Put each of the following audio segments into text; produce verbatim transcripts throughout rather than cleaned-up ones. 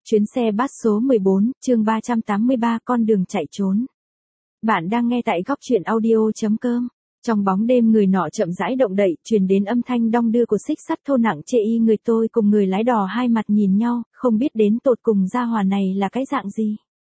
Chuyến xe bus số mười bốn, chương ba trăm tám mươi ba, con đường chạy trốn. Bạn đang nghe tại góc truyện audio.com. Trong bóng đêm người nọ chậm rãi động đậy, truyền đến âm thanh đong đưa của xích sắt thô nặng chê y. Người tôi cùng người lái đò hai mặt nhìn nhau, không biết đến tột cùng gia hỏa này là cái dạng gì.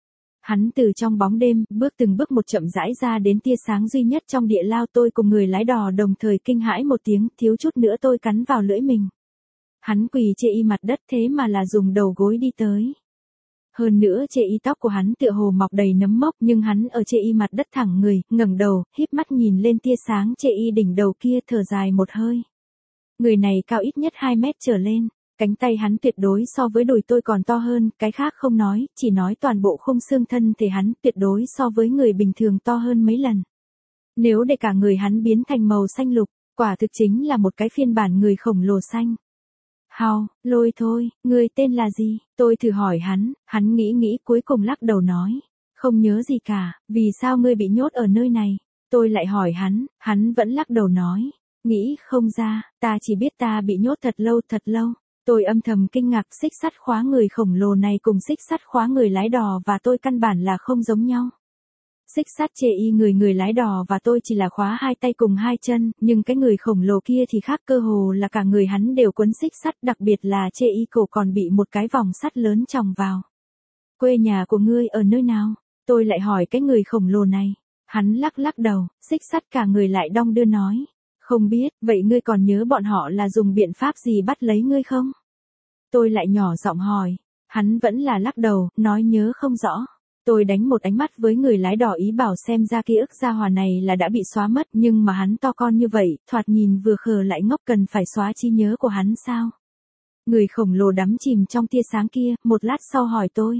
Hắn từ trong bóng đêm, bước từng bước một chậm rãi ra đến tia sáng duy nhất trong địa lao. Tôi cùng người lái đò đồng thời kinh hãi một tiếng, thiếu chút nữa tôi cắn vào lưỡi mình. Hắn quỳ chê y mặt đất, thế mà là dùng đầu gối đi tới. Hơn nữa chê y tóc của hắn tựa hồ mọc đầy nấm mốc, nhưng hắn ở chê y mặt đất thẳng người, ngẩng đầu, híp mắt nhìn lên tia sáng chê y đỉnh đầu kia, thở dài một hơi. Người này cao ít nhất hai mét trở lên, cánh tay hắn tuyệt đối so với đùi tôi còn to hơn, cái khác không nói, chỉ nói toàn bộ khung xương thân thể hắn tuyệt đối so với người bình thường to hơn mấy lần. Nếu để cả người hắn biến thành màu xanh lục, quả thực chính là một cái phiên bản người khổng lồ xanh. Hào, Lôi thôi, ngươi tên là gì? Tôi thử hỏi hắn, hắn nghĩ nghĩ cuối cùng lắc đầu nói. Không nhớ gì cả, vì sao ngươi bị nhốt ở nơi này? Tôi lại hỏi hắn, hắn vẫn lắc đầu nói. Nghĩ không ra, ta chỉ biết ta bị nhốt thật lâu thật lâu. Tôi âm thầm kinh ngạc, xích sắt khóa người khổng lồ này cùng xích sắt khóa người lái đò và tôi căn bản là không giống nhau. Xích sắt chê y người người lái đò và tôi chỉ là khóa hai tay cùng hai chân, nhưng cái người khổng lồ kia thì khác, cơ hồ là cả người hắn đều quấn xích sắt, đặc biệt là chê y cổ còn bị một cái vòng sắt lớn chòng vào. Quê nhà của ngươi ở nơi nào? Tôi lại hỏi cái người khổng lồ này. Hắn lắc lắc đầu, xích sắt cả người lại đong đưa nói. Không biết, vậy ngươi còn nhớ bọn họ là dùng biện pháp gì bắt lấy ngươi không? Tôi lại nhỏ giọng hỏi. Hắn vẫn là lắc đầu, nói nhớ không rõ. Tôi đánh một ánh mắt với người lái đò ý bảo xem ra ký ức gia hỏa này là đã bị xóa mất, nhưng mà hắn to con như vậy, thoạt nhìn vừa khờ lại ngốc, cần phải xóa trí nhớ của hắn sao? Người khổng lồ đắm chìm trong tia sáng kia, một lát sau hỏi tôi.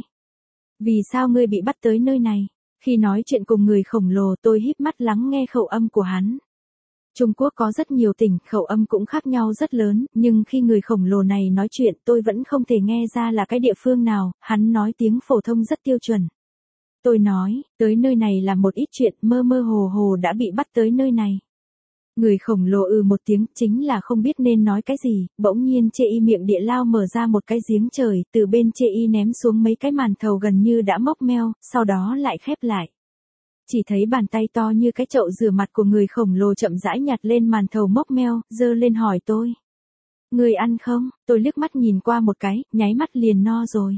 Vì sao ngươi bị bắt tới nơi này? Khi nói chuyện cùng người khổng lồ tôi híp mắt lắng nghe khẩu âm của hắn. Trung Quốc có rất nhiều tỉnh, khẩu âm cũng khác nhau rất lớn, nhưng khi người khổng lồ này nói chuyện tôi vẫn không thể nghe ra là cái địa phương nào, hắn nói tiếng phổ thông rất tiêu chuẩn. Tôi nói, tới nơi này là một ít chuyện, mơ mơ hồ hồ đã bị bắt tới nơi này. Người khổng lồ ừ một tiếng, chính là không biết nên nói cái gì, bỗng nhiên chê y miệng địa lao mở ra một cái giếng trời, từ bên chê y ném xuống mấy cái màn thầu gần như đã mốc meo, sau đó lại khép lại. Chỉ thấy bàn tay to như cái chậu rửa mặt của người khổng lồ chậm rãi nhặt lên màn thầu mốc meo, giơ lên hỏi tôi. Người ăn không? Tôi liếc mắt nhìn qua một cái, nháy mắt liền no rồi.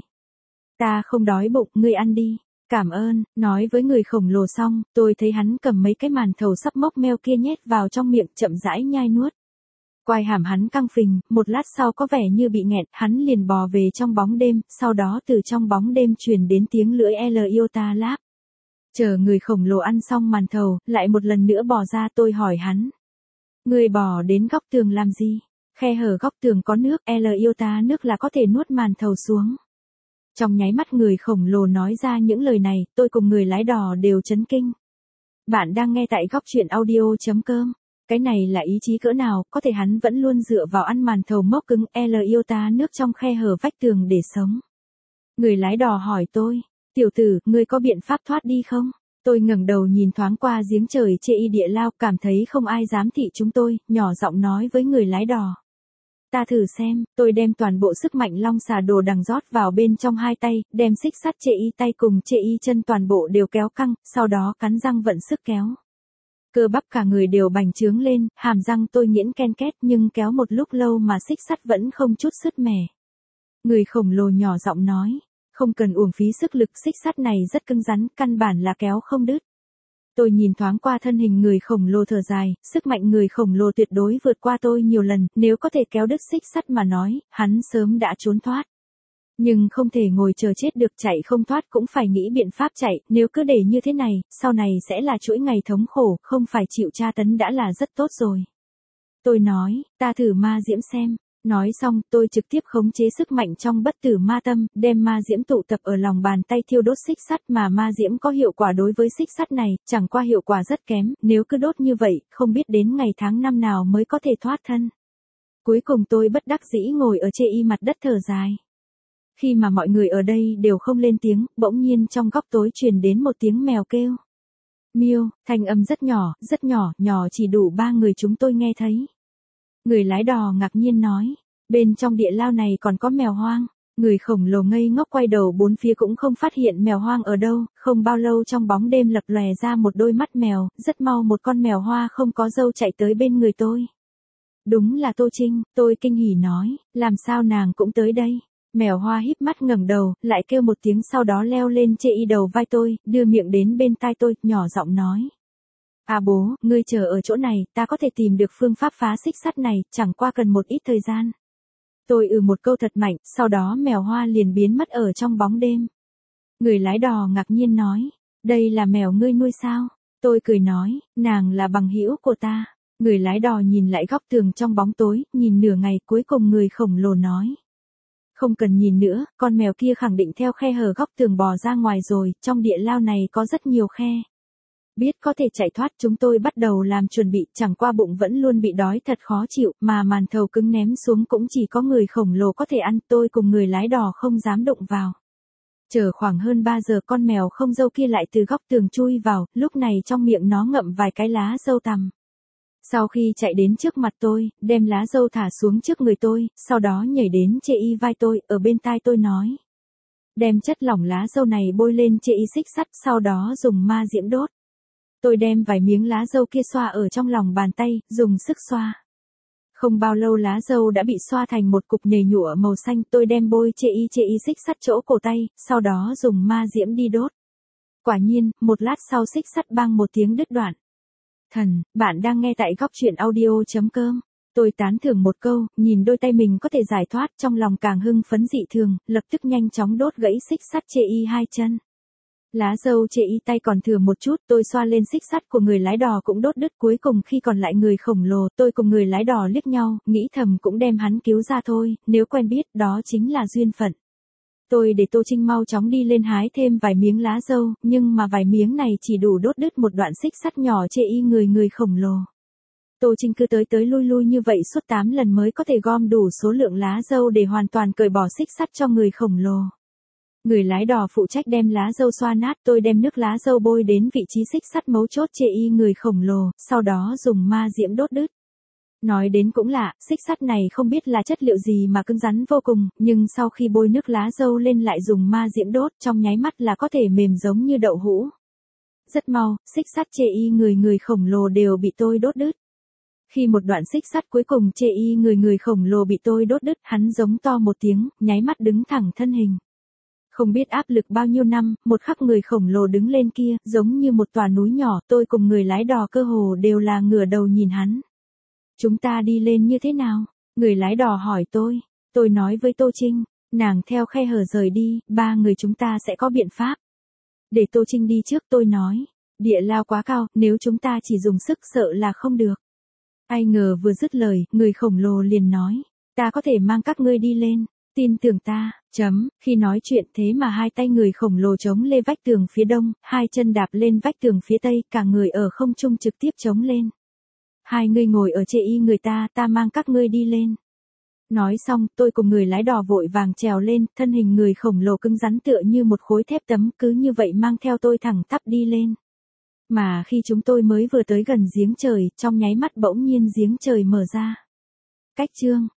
Ta không đói bụng, ngươi ăn đi. Cảm ơn, nói với người khổng lồ xong, tôi thấy hắn cầm mấy cái màn thầu sắp mốc meo kia nhét vào trong miệng, chậm rãi nhai nuốt. Quai hàm hắn căng phình, một lát sau có vẻ như bị nghẹn, hắn liền bò về trong bóng đêm, sau đó từ trong bóng đêm truyền đến tiếng lưỡi L iota láp. Chờ người khổng lồ ăn xong màn thầu, lại một lần nữa bò ra. Tôi hỏi hắn. Người bò đến góc tường làm gì? Khe hở góc tường có nước, L iota nước là có thể nuốt màn thầu xuống. Trong nháy mắt người khổng lồ nói ra những lời này, tôi cùng người lái đò đều chấn kinh. Bạn đang nghe tại góc truyện audio.com. Cái này là ý chí cỡ nào, có thể hắn vẫn luôn dựa vào ăn màn thầu mốc cứng L iota nước trong khe hở vách tường để sống. Người lái đò hỏi tôi, tiểu tử, ngươi có biện pháp thoát đi không? Tôi ngẩng đầu nhìn thoáng qua giếng trời chê y địa lao, cảm thấy không ai dám thị chúng tôi, nhỏ giọng nói với người lái đò. Ta thử xem, tôi đem toàn bộ sức mạnh long xà đồ đằng rót vào bên trong hai tay, đem xích sắt chê y tay cùng chê y chân toàn bộ đều kéo căng, sau đó cắn răng vận sức kéo. Cơ bắp cả người đều bành trướng lên, hàm răng tôi nghiến ken két, nhưng kéo một lúc lâu mà xích sắt vẫn không chút sứt mẻ. Người khổng lồ nhỏ giọng nói, không cần uổng phí sức lực, xích sắt này rất cứng rắn, căn bản là kéo không đứt. Tôi nhìn thoáng qua thân hình người khổng lồ thở dài, sức mạnh người khổng lồ tuyệt đối vượt qua tôi nhiều lần, nếu có thể kéo đứt xích sắt mà nói, hắn sớm đã trốn thoát. Nhưng không thể ngồi chờ chết được, chạy không thoát cũng phải nghĩ biện pháp chạy, nếu cứ để như thế này, sau này sẽ là chuỗi ngày thống khổ, không phải chịu tra tấn đã là rất tốt rồi. Tôi nói, ta thử ma diễm xem. Nói xong, tôi trực tiếp khống chế sức mạnh trong bất tử ma tâm, đem ma diễm tụ tập ở lòng bàn tay thiêu đốt xích sắt, mà ma diễm có hiệu quả đối với xích sắt này, chẳng qua hiệu quả rất kém, nếu cứ đốt như vậy, không biết đến ngày tháng năm nào mới có thể thoát thân. Cuối cùng tôi bất đắc dĩ ngồi ở chê y mặt đất thở dài. Khi mà mọi người ở đây đều không lên tiếng, bỗng nhiên trong góc tối truyền đến một tiếng mèo kêu. Miêu, thanh âm rất nhỏ, rất nhỏ, nhỏ chỉ đủ ba người chúng tôi nghe thấy. Người lái đò ngạc nhiên nói, bên trong địa lao này còn có mèo hoang. Người khổng lồ ngây ngốc quay đầu bốn phía cũng không phát hiện mèo hoang ở đâu, không bao lâu trong bóng đêm lập lòe ra một đôi mắt mèo, rất mau một con mèo hoa không có râu chạy tới bên người tôi. Đúng là Tô Trinh, tôi kinh hỉ nói, làm sao nàng cũng tới đây. Mèo hoa híp mắt ngẩng đầu, lại kêu một tiếng sau đó leo lên chê y đầu vai tôi, đưa miệng đến bên tai tôi, nhỏ giọng nói. À bố, ngươi chờ ở chỗ này, ta có thể tìm được phương pháp phá xích sắt này, chẳng qua cần một ít thời gian. Tôi ừ một câu thật mạnh, sau đó mèo hoa liền biến mất ở trong bóng đêm. Người lái đò ngạc nhiên nói, đây là mèo ngươi nuôi sao? Tôi cười nói, nàng là bằng hữu của ta. Người lái đò nhìn lại góc tường trong bóng tối, nhìn nửa ngày cuối cùng người khổng lồ nói. Không cần nhìn nữa, con mèo kia khẳng định theo khe hở góc tường bò ra ngoài rồi, trong địa lao này có rất nhiều khe. Biết có thể chạy thoát chúng tôi bắt đầu làm chuẩn bị, chẳng qua bụng vẫn luôn bị đói thật khó chịu, mà màn thầu cứng ném xuống cũng chỉ có người khổng lồ có thể ăn, tôi cùng người lái đò không dám động vào. Chờ khoảng hơn ba giờ con mèo không dâu kia lại từ góc tường chui vào, lúc này trong miệng nó ngậm vài cái lá dâu tằm. Sau khi chạy đến trước mặt tôi, đem lá dâu thả xuống trước người tôi, sau đó nhảy đến chê y vai tôi, ở bên tai tôi nói. Đem chất lỏng lá dâu này bôi lên chê y xích sắt, sau đó dùng ma diễm đốt. Tôi đem vài miếng lá dâu kia xoa ở trong lòng bàn tay, dùng sức xoa. Không bao lâu lá dâu đã bị xoa thành một cục nhầy nhụa màu xanh, tôi đem bôi chê y chê y xích sắt chỗ cổ tay, sau đó dùng ma diễm đi đốt. Quả nhiên, một lát sau xích sắt bang một tiếng đứt đoạn. Thần, bạn đang nghe tại góc truyện audio.com. Tôi tán thưởng một câu, nhìn đôi tay mình có thể giải thoát, trong lòng càng hưng phấn dị thường, lập tức nhanh chóng đốt gãy xích sắt chê y hai chân. Lá dâu chê y tay còn thừa một chút, tôi xoa lên xích sắt của người lái đò cũng đốt đứt, cuối cùng khi còn lại người khổng lồ, tôi cùng người lái đò liếc nhau, nghĩ thầm cũng đem hắn cứu ra thôi, nếu quen biết, đó chính là duyên phận. Tôi để Tô Trinh mau chóng đi lên hái thêm vài miếng lá dâu, nhưng mà vài miếng này chỉ đủ đốt đứt một đoạn xích sắt nhỏ chê y người người khổng lồ. Tô Trinh cứ tới tới lui lui như vậy suốt tám lần mới có thể gom đủ số lượng lá dâu để hoàn toàn cởi bỏ xích sắt cho người khổng lồ. Người lái đò phụ trách đem lá dâu xoa nát, tôi đem nước lá dâu bôi đến vị trí xích sắt mấu chốt chê y người khổng lồ, sau đó dùng ma diễm đốt đứt. Nói đến cũng lạ, xích sắt này không biết là chất liệu gì mà cứng rắn vô cùng, nhưng sau khi bôi nước lá dâu lên lại dùng ma diễm đốt, trong nháy mắt là có thể mềm giống như đậu hũ. Rất mau, xích sắt chê y người người khổng lồ đều bị tôi đốt đứt. Khi một đoạn xích sắt cuối cùng chê y người người khổng lồ bị tôi đốt đứt, hắn giống to một tiếng, nháy mắt đứng thẳng thân hình. Không biết áp lực bao nhiêu năm, một khắc người khổng lồ đứng lên kia, giống như một tòa núi nhỏ, tôi cùng người lái đò cơ hồ đều là ngửa đầu nhìn hắn. Chúng ta đi lên như thế nào? Người lái đò hỏi tôi. Tôi nói với Tô Trinh, nàng theo khe hở rời đi, ba người chúng ta sẽ có biện pháp. Để Tô Trinh đi trước tôi nói, địa lao quá cao, nếu chúng ta chỉ dùng sức sợ là không được. Ai ngờ vừa dứt lời, người khổng lồ liền nói, ta có thể mang các ngươi đi lên, tin tưởng ta, chấm, khi nói chuyện thế mà hai tay người khổng lồ chống lên vách tường phía đông, hai chân đạp lên vách tường phía tây, cả người ở không trung trực tiếp chống lên. Hai người ngồi ở chê y người ta, ta mang các ngươi đi lên. Nói xong, tôi cùng người lái đò vội vàng trèo lên, thân hình người khổng lồ cứng rắn tựa như một khối thép tấm, cứ như vậy mang theo tôi thẳng tắp đi lên. Mà khi chúng tôi mới vừa tới gần giếng trời, trong nháy mắt bỗng nhiên giếng trời mở ra. Cách chương